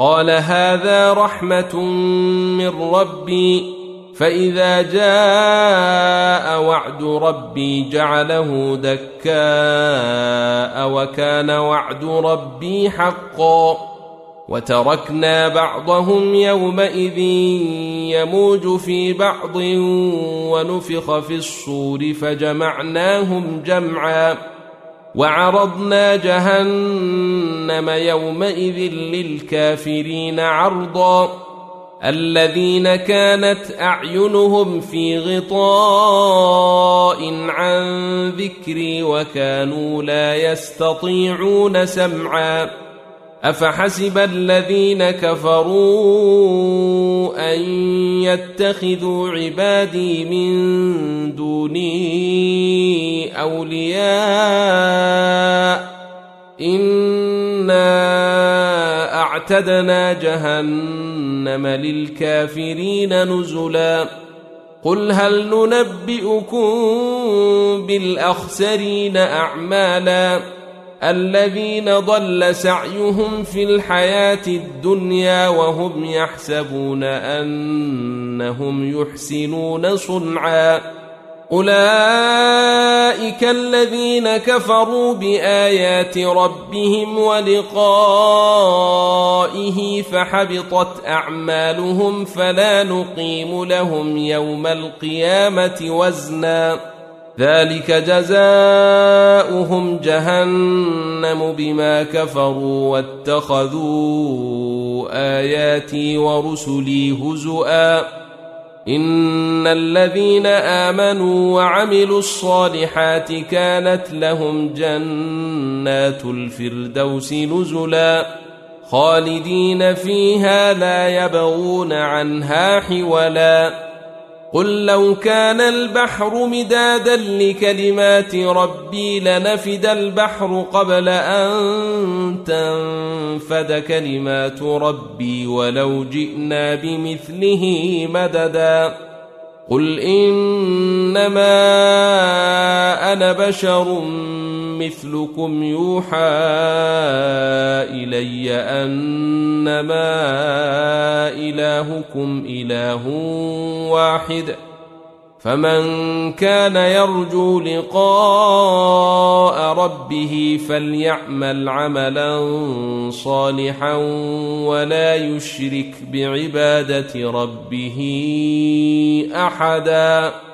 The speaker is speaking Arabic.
قال هذا رحمة من ربي فإذا جاء وعد ربي جعله دكاء وكان وعد ربي حقا وتركنا بعضهم يومئذ يموج في بعض ونفخ في الصور فجمعناهم جمعا وعرضنا جهنم يومئذ للكافرين عرضا الذين كانت أعينهم في غطاء عن ذكري وكانوا لا يستطيعون سمعا أفحسب الذين كفروا أن يتخذوا عبادي من دوني أولياء إنا أعتدنا جهنم للكافرين نزلا قل هل ننبئكم بالأخسرين أعمالا الذين ضل سعيهم في الحياة الدنيا وهم يحسبون أنهم يحسنون صنعا أولئك الذين كفروا بآيات ربهم ولقائه فحبطت أعمالهم فلا نقيم لهم يوم القيامة وزنا ذلك جزاؤهم جهنم بما كفروا واتخذوا آياتي ورسلي هزؤا إن الذين آمنوا وعملوا الصالحات كانت لهم جنات الفردوس نزلا خالدين فيها لا يبغون عنها حولا قل لو كان البحر مدادا لكلمات ربي لنفد البحر قبل أن تنفد كلمات ربي ولو جئنا بمثله مددا قل إنما أنا بشر مثلكم يوحى إلي أنما إلهكم إله واحد فمن كان يرجو لقاء ربه فليعمل عملا صالحا ولا يشرك بعبادة ربه أحدا.